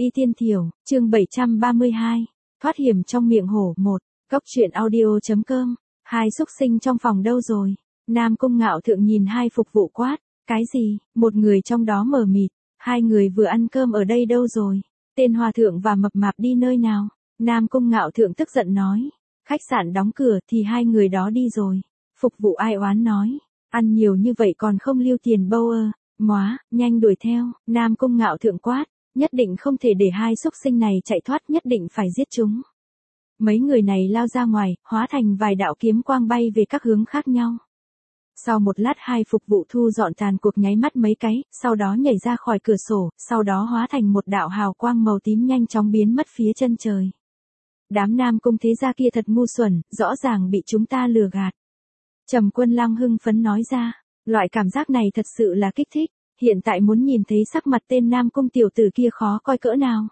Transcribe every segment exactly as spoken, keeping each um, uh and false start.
Y Tiên Thiểu, chương bảy trăm ba mươi hai, thoát hiểm trong miệng hổ một, góc truyện audio.com, hai xúc sinh trong phòng đâu rồi? Nam Cung Ngạo Thượng nhìn hai phục vụ quát, cái gì? Một người trong đó mờ mịt, hai người vừa ăn cơm ở đây đâu rồi? Tên hòa thượng và mập mạp đi nơi nào? Nam Cung Ngạo Thượng tức giận nói, khách sạn đóng cửa thì hai người đó đi rồi. Phục vụ ai oán nói, ăn nhiều như vậy còn không lưu tiền bâu ơ, móa, nhanh đuổi theo. Nam Cung Ngạo Thượng quát, nhất định không thể để hai xúc sinh này chạy thoát, nhất định phải giết chúng. Mấy người này lao ra ngoài, hóa thành vài đạo kiếm quang bay về các hướng khác nhau. Sau một lát hai phục vụ thu dọn tàn cuộc nháy mắt mấy cái, sau đó nhảy ra khỏi cửa sổ, sau đó hóa thành một đạo hào quang màu tím nhanh chóng biến mất phía chân trời. Đám Nam Cung thế gia kia thật ngu xuẩn, rõ ràng bị chúng ta lừa gạt. Trầm Quân Lăng hưng phấn nói ra, loại cảm giác này thật sự là kích thích, hiện tại muốn nhìn thấy sắc mặt tên Nam Cung tiểu tử kia khó coi cỡ nào.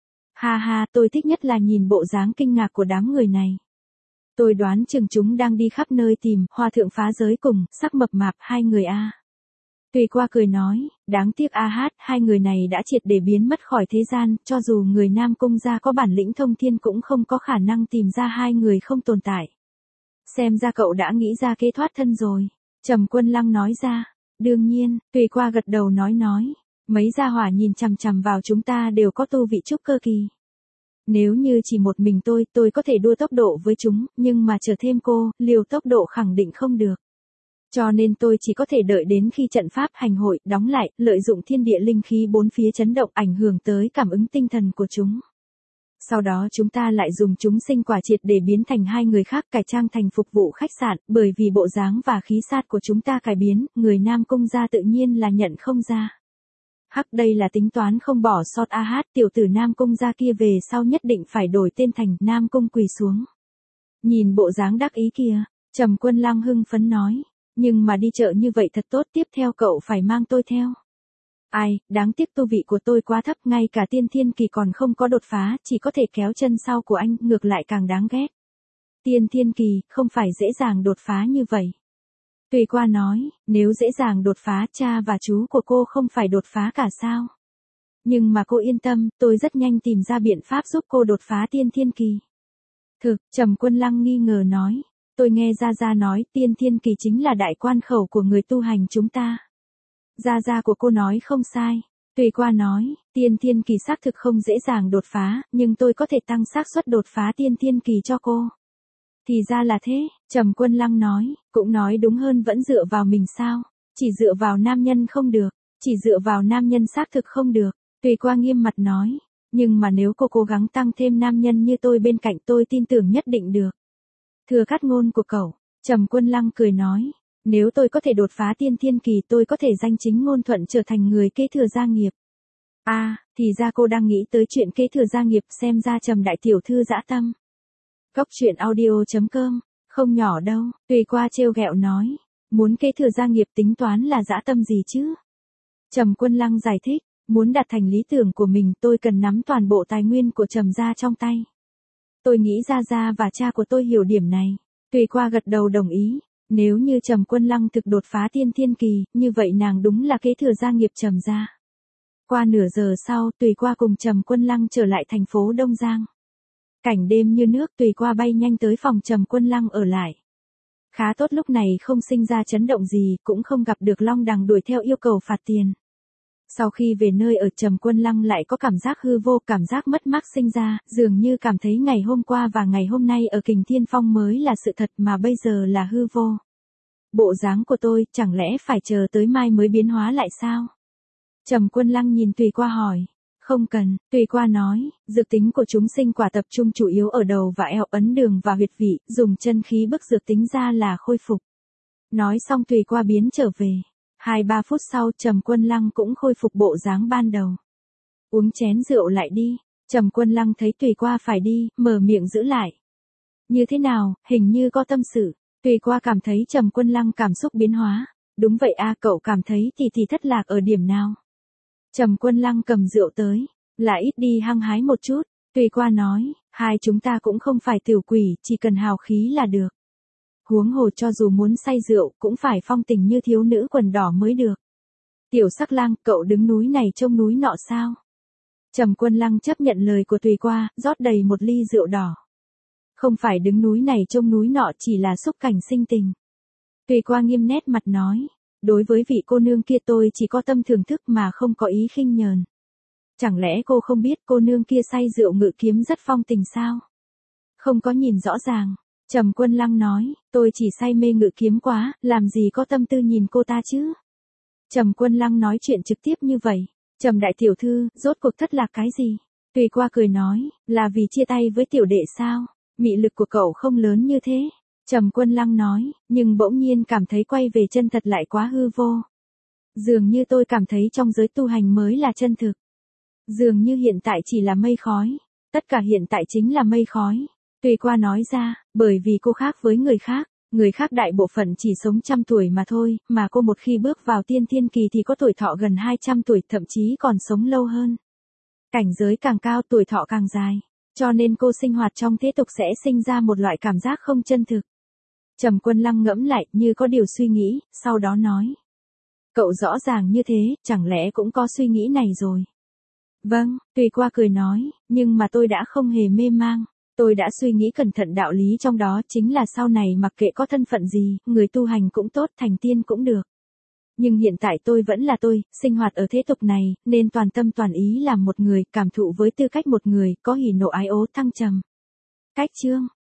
Ha ha, tôi thích nhất là nhìn bộ dáng kinh ngạc của đám người này. Tôi đoán chừng chúng đang đi khắp nơi tìm hòa thượng phá giới cùng, sắc mập mạp hai người a. Tùy Qua cười nói, đáng tiếc a hát, hai người này đã triệt để biến mất khỏi thế gian, cho dù người Nam Cung gia có bản lĩnh thông thiên cũng không có khả năng tìm ra hai người không tồn tại. Xem ra cậu đã nghĩ ra kế thoát thân rồi. Trầm Quân Lăng nói ra, đương nhiên, Tùy Qua gật đầu nói nói, mấy gia hỏa nhìn chằm chằm vào chúng ta đều có tu vị trúc cơ kỳ. Nếu như chỉ một mình tôi, tôi có thể đua tốc độ với chúng, nhưng mà chờ thêm cô, liều tốc độ khẳng định không được. Cho nên tôi chỉ có thể đợi đến khi trận pháp hành hội đóng lại, lợi dụng thiên địa linh khí bốn phía chấn động ảnh hưởng tới cảm ứng tinh thần của chúng. Sau đó chúng ta lại dùng chúng sinh quả triệt để biến thành hai người khác, cải trang thành phục vụ khách sạn, bởi vì bộ dáng và khí sát của chúng ta cải biến, người Nam Cung gia tự nhiên là nhận không ra. Hắc, đây là tính toán không bỏ sót a hát, tiểu tử Nam Cung gia kia về sau nhất định phải đổi tên thành Nam Cung quỳ xuống. Nhìn bộ dáng đắc ý kia, Trầm Quân Lăng hưng phấn nói, nhưng mà đi chợ như vậy thật tốt, tiếp theo cậu phải mang tôi theo. Ai, đáng tiếc tu vị của tôi quá thấp, ngay cả tiên thiên kỳ còn không có đột phá, chỉ có thể kéo chân sau của anh, ngược lại càng đáng ghét. Tiên thiên kỳ, không phải dễ dàng đột phá như vậy. Tùy Qua nói, nếu dễ dàng đột phá, cha và chú của cô không phải đột phá cả sao? Nhưng mà cô yên tâm, tôi rất nhanh tìm ra biện pháp giúp cô đột phá tiên thiên kỳ. Thực, Trầm Quân Lăng nghi ngờ nói, tôi nghe Gia Gia nói tiên thiên kỳ chính là đại quan khẩu của người tu hành chúng ta. Gia Gia của cô nói không sai. Tùy Qua nói, tiên thiên kỳ xác thực không dễ dàng đột phá, nhưng tôi có thể tăng xác suất đột phá tiên thiên kỳ cho cô. Thì ra là thế, Trầm Quân Lăng nói, cũng nói đúng hơn, vẫn dựa vào mình sao? Chỉ dựa vào nam nhân không được, chỉ dựa vào nam nhân xác thực không được. Tùy Qua nghiêm mặt nói, nhưng mà nếu cô cố gắng tăng thêm nam nhân như tôi bên cạnh, tôi tin tưởng nhất định được. Thừa cắt ngôn của cậu, Trầm Quân Lăng cười nói, nếu tôi có thể đột phá tiên thiên kỳ, tôi có thể danh chính ngôn thuận trở thành người kế thừa gia nghiệp. A, à, thì ra cô đang nghĩ tới chuyện kế thừa gia nghiệp, xem ra Trầm đại tiểu thư dã tâm. Góc truyện audio.com, không nhỏ đâu. Tùy Qua trêu ghẹo nói, muốn kế thừa gia nghiệp tính toán là dã tâm gì chứ? Trầm Quân Lăng giải thích, muốn đạt thành lý tưởng của mình, tôi cần nắm toàn bộ tài nguyên của Trầm gia trong tay. Tôi nghĩ Gia Gia và cha của tôi hiểu điểm này. Tùy Qua gật đầu đồng ý, nếu như Trầm Quân Lăng thực đột phá tiên thiên kỳ, như vậy nàng đúng là kế thừa gia nghiệp Trầm gia. Qua nửa giờ sau, Tùy Qua cùng Trầm Quân Lăng trở lại thành phố Đông Giang. Cảnh đêm như nước, Tùy Qua bay nhanh tới phòng Trầm Quân Lăng ở lại. Khá tốt, lúc này không sinh ra chấn động gì, cũng không gặp được Long Đằng đuổi theo yêu cầu phạt tiền. Sau khi về nơi ở, Trầm Quân Lăng lại có cảm giác hư vô, cảm giác mất mát sinh ra, dường như cảm thấy ngày hôm qua và ngày hôm nay ở Kình Thiên Phong mới là sự thật mà bây giờ là hư vô. Bộ dáng của tôi, chẳng lẽ phải chờ tới mai mới biến hóa lại sao? Trầm Quân Lăng nhìn Tùy Qua hỏi. Không cần, Tùy Qua nói, dược tính của chúng sinh quả tập trung chủ yếu ở đầu và eo, ấn đường và huyệt vị, dùng chân khí bức dược tính ra là khôi phục. Nói xong Tùy Qua biến trở về. Hai ba phút sau, Trầm Quân Lăng cũng khôi phục bộ dáng ban đầu. Uống chén rượu lại đi. Trầm Quân Lăng thấy Tùy Qua phải đi, mở miệng giữ lại. Như thế nào, hình như có tâm sự. Tùy Qua cảm thấy Trầm Quân Lăng cảm xúc biến hóa. Đúng vậy a, cậu cảm thấy thì thì thất lạc ở điểm nào? Trầm Quân Lăng cầm rượu tới, là ít đi hăng hái một chút. Tùy Qua nói, hai chúng ta cũng không phải tiểu quỷ, chỉ cần hào khí là được. Huống hồ cho dù muốn say rượu, cũng phải phong tình như thiếu nữ quần đỏ mới được. Tiểu Sắc Lang, cậu đứng núi này trông núi nọ sao? Trầm Quân Lăng chấp nhận lời của Tùy Qua, rót đầy một ly rượu đỏ. Không phải đứng núi này trông núi nọ, chỉ là xúc cảnh sinh tình. Tùy Qua nghiêm nét mặt nói, đối với vị cô nương kia tôi chỉ có tâm thưởng thức mà không có ý khinh nhờn. Chẳng lẽ cô không biết cô nương kia say rượu ngự kiếm rất phong tình sao? Không có nhìn rõ ràng. Trầm Quân Lăng nói, tôi chỉ say mê ngự kiếm quá, làm gì có tâm tư nhìn cô ta chứ? Trầm Quân Lăng nói chuyện trực tiếp như vậy. Trầm đại tiểu thư, rốt cuộc thất lạc cái gì? Tùy Qua cười nói, là vì chia tay với tiểu đệ sao? Mị lực của cậu không lớn như thế. Trầm Quân Lăng nói, nhưng bỗng nhiên cảm thấy quay về chân thật lại quá hư vô. Dường như tôi cảm thấy trong giới tu hành mới là chân thực. Dường như hiện tại chỉ là mây khói. Tất cả hiện tại chính là mây khói. Tùy Qua nói ra, bởi vì cô khác với người khác. Người khác đại bộ phận chỉ sống trăm tuổi mà thôi, mà cô một khi bước vào tiên thiên kỳ thì có tuổi thọ gần hai trăm tuổi, thậm chí còn sống lâu hơn. Cảnh giới càng cao tuổi thọ càng dài. Cho nên cô sinh hoạt trong thế tục sẽ sinh ra một loại cảm giác không chân thực. Trầm Quân Lăng ngẫm lại như có điều suy nghĩ, sau đó nói. Cậu rõ ràng như thế, chẳng lẽ cũng có suy nghĩ này rồi? Vâng, Tùy Qua cười nói, nhưng mà tôi đã không hề mê mang. Tôi đã suy nghĩ cẩn thận đạo lý trong đó, chính là sau này mặc kệ có thân phận gì, người tu hành cũng tốt, thành tiên cũng được. Nhưng hiện tại tôi vẫn là tôi, sinh hoạt ở thế tục này, nên toàn tâm toàn ý làm một người, cảm thụ với tư cách một người, có hỉ nộ ái ố thăng trầm. Cách chương